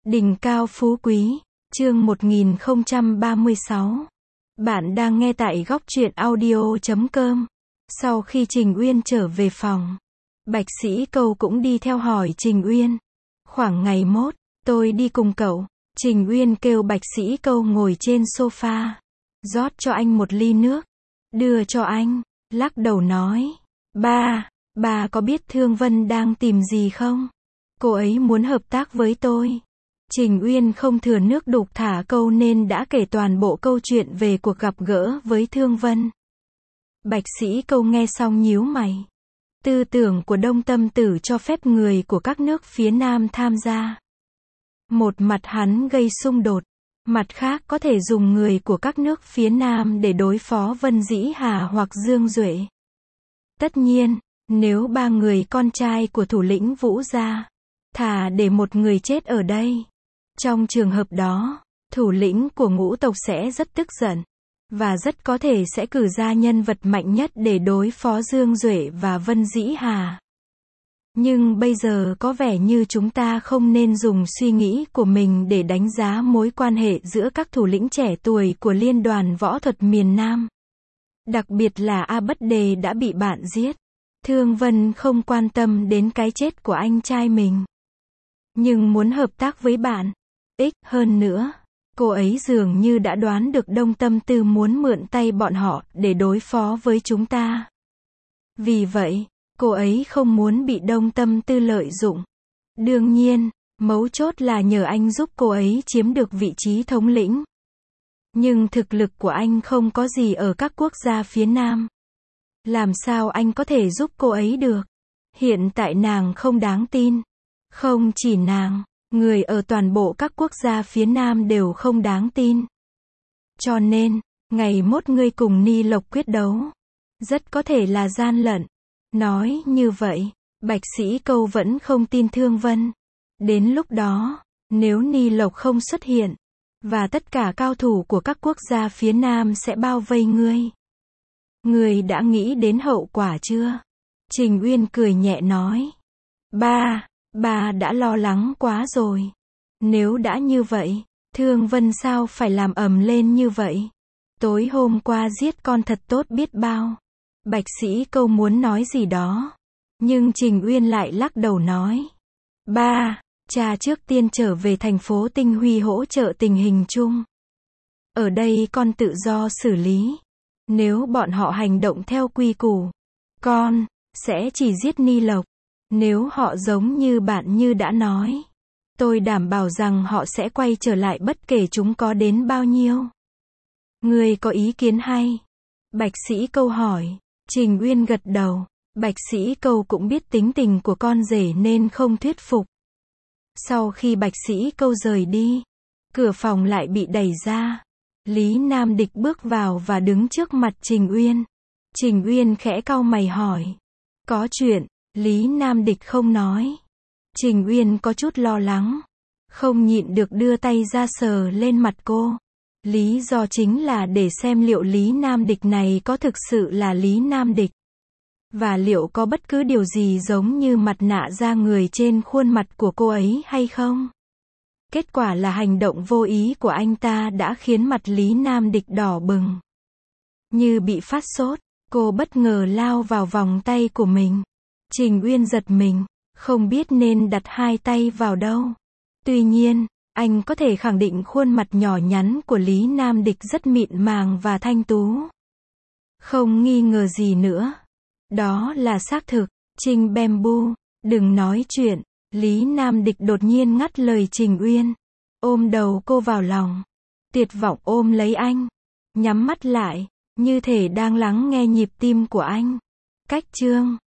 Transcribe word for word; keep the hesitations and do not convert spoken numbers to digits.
Đỉnh cao phú quý, chương một nghìn không trăm ba mươi sáu. Bạn đang nghe tại góc truyện audio chấm com. Sau khi Trình Uyên trở về phòng, Bạch Sĩ Câu cũng đi theo hỏi Trình Uyên. Khoảng ngày mốt, tôi đi cùng cậu. Trình Uyên kêu Bạch Sĩ Câu ngồi trên sofa, rót cho anh một ly nước, đưa cho anh, lắc đầu nói, ba, ba có biết Thương Vân đang tìm gì không? Cô ấy muốn hợp tác với tôi. Trình Uyên không thừa nước đục thả câu nên đã kể toàn bộ câu chuyện về cuộc gặp gỡ với Thương Vân. Bạch Sĩ Câu nghe xong nhíu mày. Tư tưởng của Đông Tâm Tử cho phép người của các nước phía Nam tham gia. Một mặt hắn gây xung đột, mặt khác có thể dùng người của các nước phía Nam để đối phó Vân Dĩ Hà hoặc Dương Duệ. Tất nhiên, nếu ba người con trai của thủ lĩnh Vũ gia, thà để một người chết ở đây. Trong trường hợp đó, thủ lĩnh của ngũ tộc sẽ rất tức giận, và rất có thể sẽ cử ra nhân vật mạnh nhất để đối phó Dương Duệ và Vân Dĩ Hà. Nhưng bây giờ có vẻ như chúng ta không nên dùng suy nghĩ của mình để đánh giá mối quan hệ giữa các thủ lĩnh trẻ tuổi của Liên đoàn Võ thuật miền Nam. Đặc biệt là A Bất Đề đã bị bạn giết. Thương Vân không quan tâm đến cái chết của anh trai mình, nhưng muốn hợp tác với bạn. Ích hơn nữa, cô ấy dường như đã đoán được Đông Tâm Tư muốn mượn tay bọn họ để đối phó với chúng ta. Vì vậy, cô ấy không muốn bị Đông Tâm Tư lợi dụng. Đương nhiên, mấu chốt là nhờ anh giúp cô ấy chiếm được vị trí thống lĩnh. Nhưng thực lực của anh không có gì ở các quốc gia phía Nam. Làm sao anh có thể giúp cô ấy được? Hiện tại nàng không đáng tin. Không chỉ nàng, người ở toàn bộ các quốc gia phía Nam đều không đáng tin. Cho nên, ngày mốt ngươi cùng Ni Lộc quyết đấu, rất có thể là gian lận. Nói như vậy, Bạch Sĩ Câu vẫn không tin Thương Vân. Đến lúc đó, nếu Ni Lộc không xuất hiện, và tất cả cao thủ của các quốc gia phía Nam sẽ bao vây ngươi. Ngươi đã nghĩ đến hậu quả chưa? Trình Uyên cười nhẹ nói. Ba, ba đã lo lắng quá rồi. Nếu đã như vậy, Thương Vân sao phải làm ầm lên như vậy? Tối hôm qua giết con thật tốt biết bao. Bạch Sĩ Câu muốn nói gì đó, nhưng Trình Uyên lại lắc đầu nói. Ba, cha trước tiên trở về thành phố Tinh Huy hỗ trợ tình hình chung. Ở đây con tự do xử lý. Nếu bọn họ hành động theo quy củ, con sẽ chỉ giết Ni Lộc. Nếu họ giống như bạn như đã nói, tôi đảm bảo rằng họ sẽ quay trở lại bất kể chúng có đến bao nhiêu. Ngươi có ý kiến hay? Bạch Sĩ Câu hỏi. Trình Uyên gật đầu. Bạch Sĩ Câu cũng biết tính tình của con rể nên không thuyết phục. Sau khi Bạch Sĩ Câu rời đi, cửa phòng lại bị đẩy ra. Lý Nam Địch bước vào và đứng trước mặt Trình Uyên. Trình Uyên khẽ cau mày hỏi. Có chuyện? Lý Nam Địch không nói. Trình Uyên có chút lo lắng, không nhịn được đưa tay ra sờ lên mặt cô. Lý do chính là để xem liệu Lý Nam Địch này có thực sự là Lý Nam Địch, và liệu có bất cứ điều gì giống như mặt nạ da người trên khuôn mặt của cô ấy hay không. Kết quả là hành động vô ý của anh ta đã khiến mặt Lý Nam Địch đỏ bừng. Như bị phát sốt, cô bất ngờ lao vào vòng tay của mình. Trình Uyên giật mình, không biết nên đặt hai tay vào đâu. Tuy nhiên, anh có thể khẳng định khuôn mặt nhỏ nhắn của Lý Nam Địch rất mịn màng và thanh tú. Không nghi ngờ gì nữa. Đó là xác thực. Trình Bamboo, đừng nói chuyện. Lý Nam Địch đột nhiên ngắt lời Trình Uyên, ôm đầu cô vào lòng, tuyệt vọng ôm lấy anh, nhắm mắt lại, như thể đang lắng nghe nhịp tim của anh. Cách chương